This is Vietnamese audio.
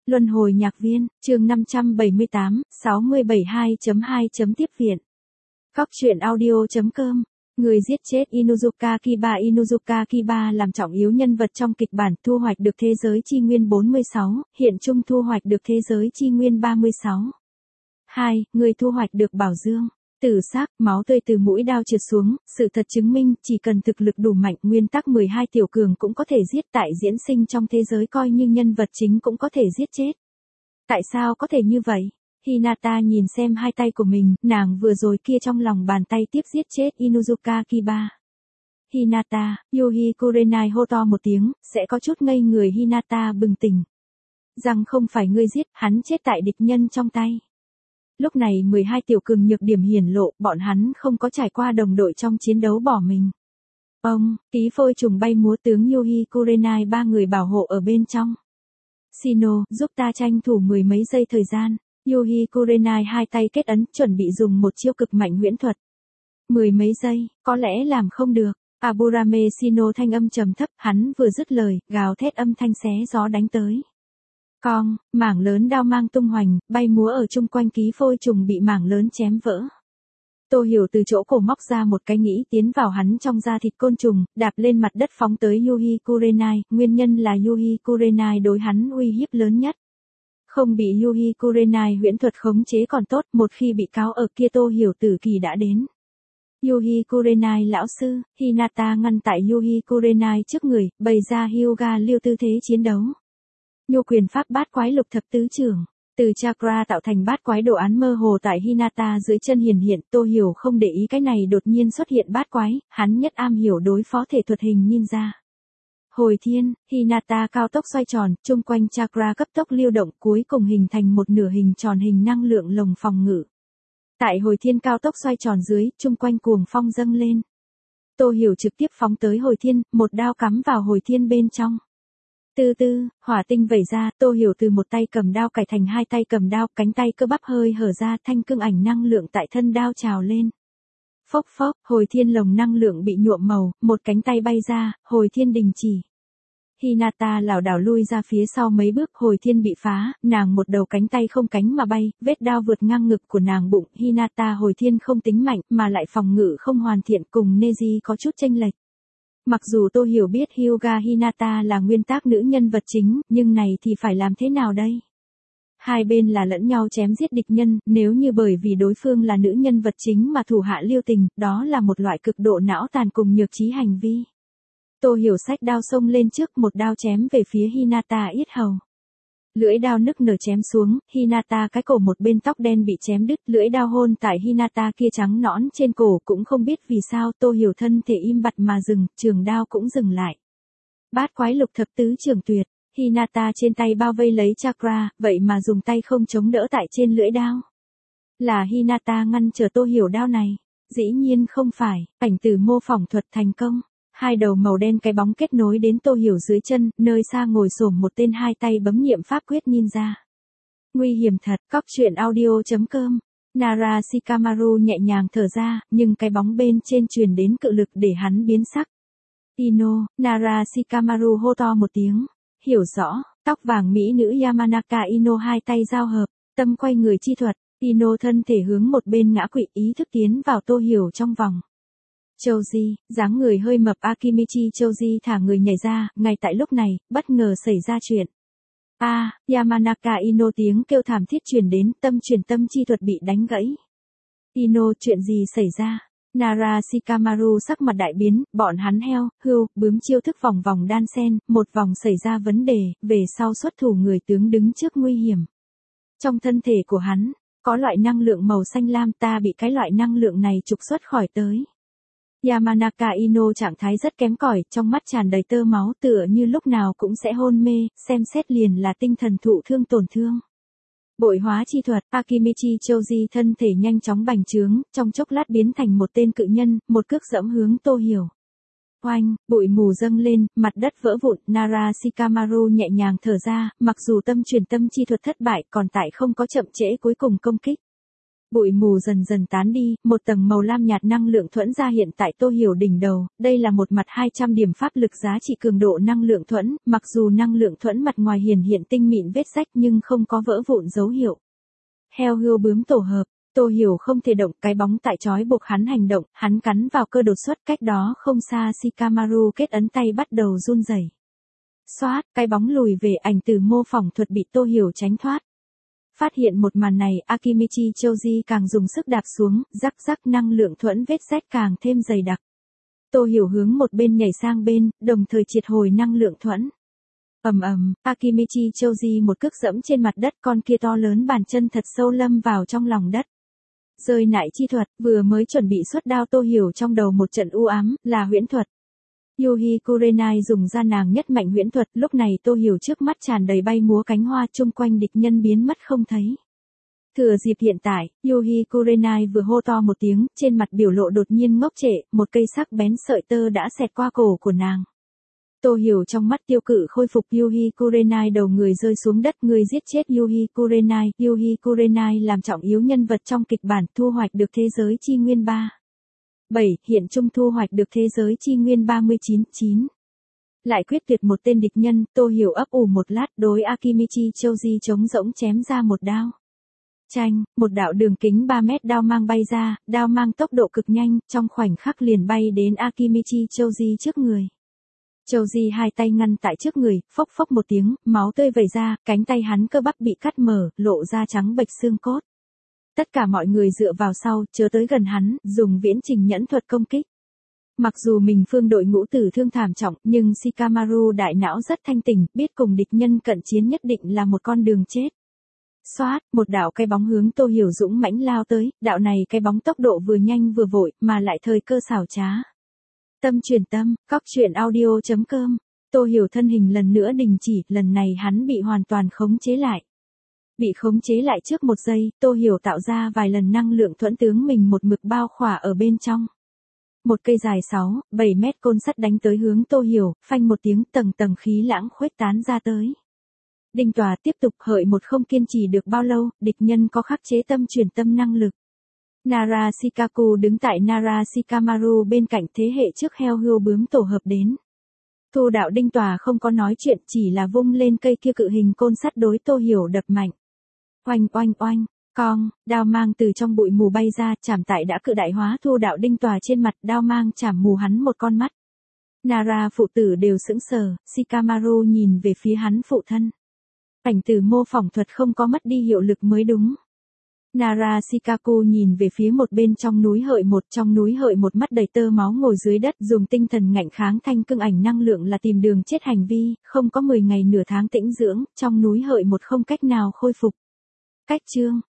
Luân hồi nhạc viên, chương 578, 672.2. Tiếp viện. Cóc truyện audio.com. Người giết chết Inuzuka Kiba. Inuzuka Kiba làm trọng yếu nhân vật trong kịch bản, thu hoạch được thế giới chi nguyên 46, hiện chung thu hoạch được thế giới chi nguyên 36. 2. Người thu hoạch được bảo dương. Tử xác, máu tươi từ mũi đao trượt xuống, sự thật chứng minh, chỉ cần thực lực đủ mạnh, nguyên tắc 12 tiểu cường cũng có thể giết. Tại diễn sinh trong thế giới coi như nhân vật chính cũng có thể giết chết. Tại sao có thể như vậy? Hinata nhìn xem hai tay của mình, nàng vừa rồi kia trong lòng bàn tay tiếp giết chết Inuzuka Kiba. Hinata, Yuhi Kurenai hô to một tiếng, sẽ có chút ngây người. Hinata bừng tỉnh. Rằng không phải ngươi giết, hắn chết tại địch nhân trong tay. Lúc này 12 tiểu cường nhược điểm hiển lộ, bọn hắn không có trải qua đồng đội trong chiến đấu bỏ mình. Ông, ký phôi trùng bay múa, tướng Yuhi Kurenai ba người bảo hộ ở bên trong. Shino, giúp ta tranh thủ mười mấy giây thời gian. Yuhi Kurenai hai tay kết ấn, chuẩn bị dùng một chiêu cực mạnh huyễn thuật. Mười mấy giây, có lẽ làm không được. Aburame Shino thanh âm trầm thấp, hắn vừa dứt lời, gào thét âm thanh xé gió đánh tới. Cong, mảng lớn đao mang tung hoành, bay múa ở chung quanh ký phôi trùng bị mảng lớn chém vỡ. Tô Hiểu từ chỗ cổ móc ra một cái nghĩ tiến vào hắn trong da thịt côn trùng, đạp lên mặt đất phóng tới Yuhi Kurenai, nguyên nhân là Yuhi Kurenai đối hắn uy hiếp lớn nhất. Không bị Yuhi Kurenai huyễn thuật khống chế còn tốt, một khi bị cáo ở kia Tô Hiểu tử kỳ đã đến. Yuhi Kurenai lão sư, Hinata ngăn tại Yuhi Kurenai trước người, bày ra Hyuga Liêu tư thế chiến đấu. Nhu quyền pháp bát quái lục thập tứ trưởng, từ chakra tạo thành bát quái đồ án mơ hồ tại Hinata dưới chân hiển hiện. Tô Hiểu không để ý cái này đột nhiên xuất hiện bát quái, hắn nhất am hiểu đối phó thể thuật hình ninja. Hồi thiên, Hinata cao tốc xoay tròn, chung quanh chakra cấp tốc lưu động, cuối cùng hình thành một nửa hình tròn hình năng lượng lồng phòng ngự. Tại hồi thiên cao tốc xoay tròn dưới, chung quanh cuồng phong dâng lên. Tô Hiểu trực tiếp phóng tới hồi thiên, một đao cắm vào hồi thiên bên trong. Từ từ, hỏa tinh vẩy ra, Tô Hiểu từ một tay cầm đao cải thành hai tay cầm đao, cánh tay cơ bắp hơi hở ra, thanh cương ảnh năng lượng tại thân đao trào lên. Phốc phốc, hồi thiên lồng năng lượng bị nhuộm màu, một cánh tay bay ra, hồi thiên đình chỉ. Hinata lảo đảo lui ra phía sau mấy bước, hồi thiên bị phá, nàng một đầu cánh tay không cánh mà bay, vết đao vượt ngang ngực của nàng bụng. Hinata hồi thiên không tính mạnh, mà lại phòng ngự không hoàn thiện, cùng Neji có chút chênh lệch. Mặc dù Tô Hiểu biết Hyuga Hinata là nguyên tác nữ nhân vật chính, nhưng này thì phải làm thế nào đây? Hai bên là lẫn nhau chém giết địch nhân, nếu như bởi vì đối phương là nữ nhân vật chính mà thủ hạ lưu tình, đó là một loại cực độ não tàn cùng nhược trí hành vi. Tô Hiểu xách đao xông lên trước, một đao chém về phía Hinata yết hầu. Lưỡi đao nức nở chém xuống, Hinata cái cổ một bên tóc đen bị chém đứt, lưỡi đao hôn tại Hinata kia trắng nõn trên cổ, cũng không biết vì sao Tô Hiểu thân thể im bặt mà dừng, trường đao cũng dừng lại. Bát quái lục thập tứ trường tuyệt, Hinata trên tay bao vây lấy chakra, vậy mà dùng tay không chống đỡ tại trên lưỡi đao. Là Hinata ngăn trở Tô Hiểu đao này? Dĩ nhiên không phải, ảnh tử mô phỏng thuật thành công. Hai đầu màu đen cái bóng kết nối đến Tô Hiểu dưới chân, nơi xa ngồi xổm một tên hai tay bấm niệm pháp quyết ninja. Nguy hiểm thật, cóc truyện audio.com. Nara Shikamaru nhẹ nhàng thở ra, nhưng cái bóng bên trên truyền đến cự lực để hắn biến sắc. Ino, Nara Shikamaru hô to một tiếng. Hiểu rõ, tóc vàng mỹ nữ Yamanaka Ino hai tay giao hợp, tâm quay người chi thuật. Ino thân thể hướng một bên ngã quỵ, ý thức tiến vào Tô Hiểu trong vòng. Choji, dáng người hơi mập Akimichi Choji thả người nhảy ra, ngay tại lúc này, bất ngờ xảy ra chuyện. Yamanaka Ino tiếng kêu thảm thiết truyền đến, tâm truyền tâm chi thuật bị đánh gãy. Ino, chuyện gì xảy ra? Nara Shikamaru sắc mặt đại biến, bọn hắn heo, hươu, bướm chiêu thức vòng vòng đan sen, một vòng xảy ra vấn đề, về sau xuất thủ người tướng đứng trước nguy hiểm. Trong thân thể của hắn, có loại năng lượng màu xanh lam, ta bị cái loại năng lượng này trục xuất khỏi tới. Yamanaka Ino trạng thái rất kém cỏi, trong mắt tràn đầy tơ máu, tựa như lúc nào cũng sẽ hôn mê, xem xét liền là tinh thần thụ thương tổn thương. Bội hóa chi thuật, Akimichi Choji thân thể nhanh chóng bành trướng, trong chốc lát biến thành một tên cự nhân, một cước dẫm hướng Tô Hiểu. Oanh, bụi mù dâng lên, mặt đất vỡ vụn, Nara Shikamaru nhẹ nhàng thở ra, mặc dù tâm truyền tâm chi thuật thất bại, còn tại không có chậm trễ cuối cùng công kích. Bụi mù dần dần tán đi, một tầng màu lam nhạt năng lượng thuẫn ra hiện tại Tô Hiểu đỉnh đầu, đây là một mặt 200 điểm pháp lực giá trị cường độ năng lượng thuẫn, mặc dù năng lượng thuẫn mặt ngoài hiện tinh mịn vết rách nhưng không có vỡ vụn dấu hiệu. Heo hươu bướm tổ hợp, Tô Hiểu không thể động, cái bóng tại trói buộc hắn hành động, hắn cắn vào cơ đột xuất cách đó không xa Shikamaru kết ấn tay bắt đầu run rẩy. Xoát, cái bóng lùi về ảnh từ mô phỏng thuật bị Tô Hiểu tránh thoát. Phát hiện một màn này, Akimichi Choji càng dùng sức đạp xuống, rắc rắc năng lượng thuẫn vết rách càng thêm dày đặc. Tô Hiểu hướng một bên nhảy sang bên, đồng thời triệt hồi năng lượng thuẫn. Akimichi Choji một cước dẫm trên mặt đất, con kia to lớn bàn chân thật sâu lâm vào trong lòng đất. Rơi nại chi thuật, vừa mới chuẩn bị xuất đao Tô Hiểu trong đầu một trận u ám, là huyễn thuật. Yuhi Kurenai dùng ra nàng nhất mạnh huyễn thuật, lúc này Tô Hiểu trước mắt tràn đầy bay múa cánh hoa, chung quanh địch nhân biến mất không thấy. Thừa dịp hiện tại, Yuhi Kurenai vừa hô to một tiếng, trên mặt biểu lộ đột nhiên ngốc trệ, một cây sắc bén sợi tơ đã xẹt qua cổ của nàng. Tô Hiểu trong mắt tiêu cự khôi phục, Yuhi Kurenai đầu người rơi xuống đất, người giết chết Yuhi Kurenai làm trọng yếu nhân vật trong kịch bản, thu hoạch được thế giới chi nguyên 3. 7. Hiện trung thu hoạch được thế giới chi nguyên 39-9. Lại quyết tuyệt một tên địch nhân, Tô Hiểu ấp ủ một lát, đối Akimichi Choji trống rỗng chém ra một đao. Chanh, một đạo đường kính 3 mét đao mang bay ra, đao mang tốc độ cực nhanh, trong khoảnh khắc liền bay đến Akimichi Choji trước người. Choji hai tay ngăn tại trước người, phốc phốc một tiếng, máu tươi vẩy ra, cánh tay hắn cơ bắp bị cắt mở, lộ ra trắng bệch xương cốt. Tất cả mọi người dựa vào sau, chớ tới gần hắn, dùng viễn trình nhẫn thuật công kích. Mặc dù mình phương đội ngũ tử thương thảm trọng, nhưng Shikamaru đại não rất thanh tỉnh, biết cùng địch nhân cận chiến nhất định là một con đường chết. Xoát, một đạo cái bóng hướng Tô Hiểu dũng mãnh lao tới, đạo này cái bóng tốc độ vừa nhanh vừa vội, mà lại thời cơ xảo trá. Tâm truyền tâm, coctruyện.audio.com. Tô Hiểu thân hình lần nữa đình chỉ, lần này hắn bị hoàn toàn khống chế lại. Bị khống chế lại trước một giây, Tô Hiểu tạo ra vài lần năng lượng thuẫn tướng mình một mực bao khỏa ở bên trong. Một cây dài 6-7 mét côn sắt đánh tới hướng Tô Hiểu, phanh một tiếng, tầng tầng khí lãng khuếch tán ra tới. Đinh tòa tiếp tục hợi một không kiên trì được bao lâu, địch nhân có khắc chế tâm truyền tâm năng lực. Nara Shikaku đứng tại Nara Shikamaru bên cạnh, thế hệ trước heo hươu bướm tổ hợp đến. Thu đạo đinh tòa không có nói chuyện, chỉ là vung lên cây kia cự hình côn sắt đối Tô Hiểu đập mạnh. Oanh oanh oanh, cong, đao mang từ trong bụi mù bay ra, chạm tại đã cự đại hóa thu đạo đinh tòa trên mặt, đao mang chạm mù hắn một con mắt. Nara phụ tử đều sững sờ, Shikamaru nhìn về phía hắn phụ thân. Ảnh từ mô phỏng thuật không có mất đi hiệu lực mới đúng. Nara Shikaku nhìn về phía một bên trong núi hợi một mắt đầy tơ máu ngồi dưới đất, dùng tinh thần ngạnh kháng thanh cương ảnh năng lượng là tìm đường chết hành vi, không có 10 ngày nửa tháng tĩnh dưỡng, trong núi hợi một không cách nào khôi phục. Cách chương